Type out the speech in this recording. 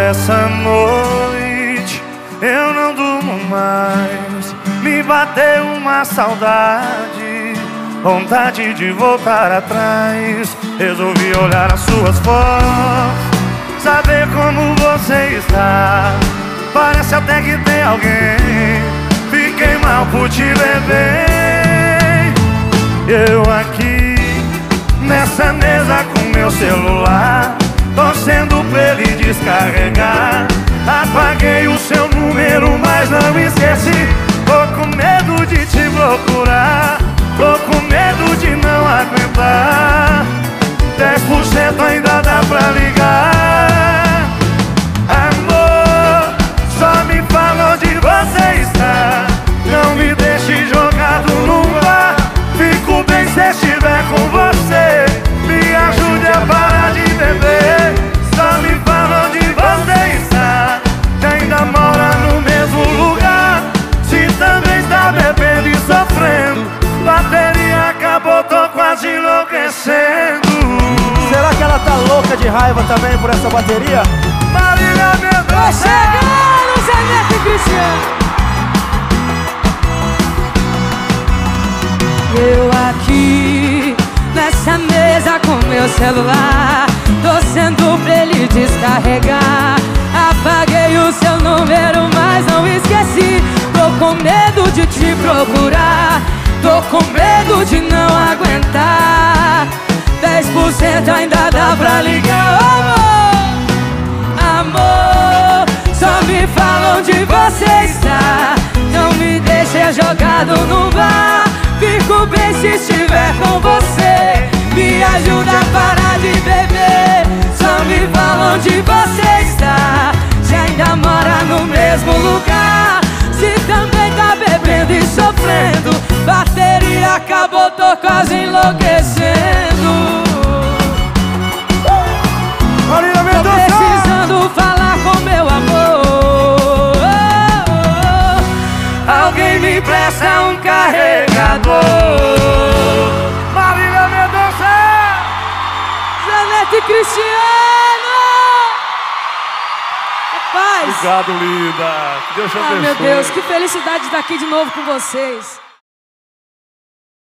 essa noite eu não durmo mais. Me bateu uma saudade, vontade de voltar atrás. Resolvi olhar as suas fotos, saber como você está. Parece até que tem alguém. Fiquei mal por te ver bem. Eu aqui nessa mesa com meu celular, torcendo pra ele descarregar. Apaguei o seu número, mas não esqueci. Tô com medo de te procurar, tô com medo de não aguentar. 10% ainda dá pra ligar. Amor, só me fala onde você está. Não me deixe jogado no bar. Fico bem se estiver com você. Me ajude a parar de beber. Só me fala onde você está. Se ainda mora no mesmo lugar. Se também está bebendo e sofrendo. Bateria acabou, tô quase enlouquecendo. Será que ela tá louca de raiva também por essa bateria? Marília Mendonça! Tô chegando, Zé Neto e Cristiano. Eu aqui nessa mesa com meu celular, torcendo pra ele descarregar. Apaguei o seu número, mas não esqueci. Tô com medo de te procurar, tô com medo de não aguentar. 10% ainda dá pra ligar. Amor, só me fala onde você está. Não me deixe jogado no bar. Fico bem se estiver com você. Me ajuda a parar de beber. Só me fala onde você está. Se ainda mora no mesmo lugar. Se também tá bebendo e sofrendo. Bateria acabou, tô quase enlouquecendo. Tô precisando falar com meu amor. Alguém me empresta um carregador. Marília Mendonça! Zé Neto e Cristiano! Rapaz! Obrigado, linda. Deus te abençoe. Meu Deus, que felicidade de estar aqui de novo com vocês.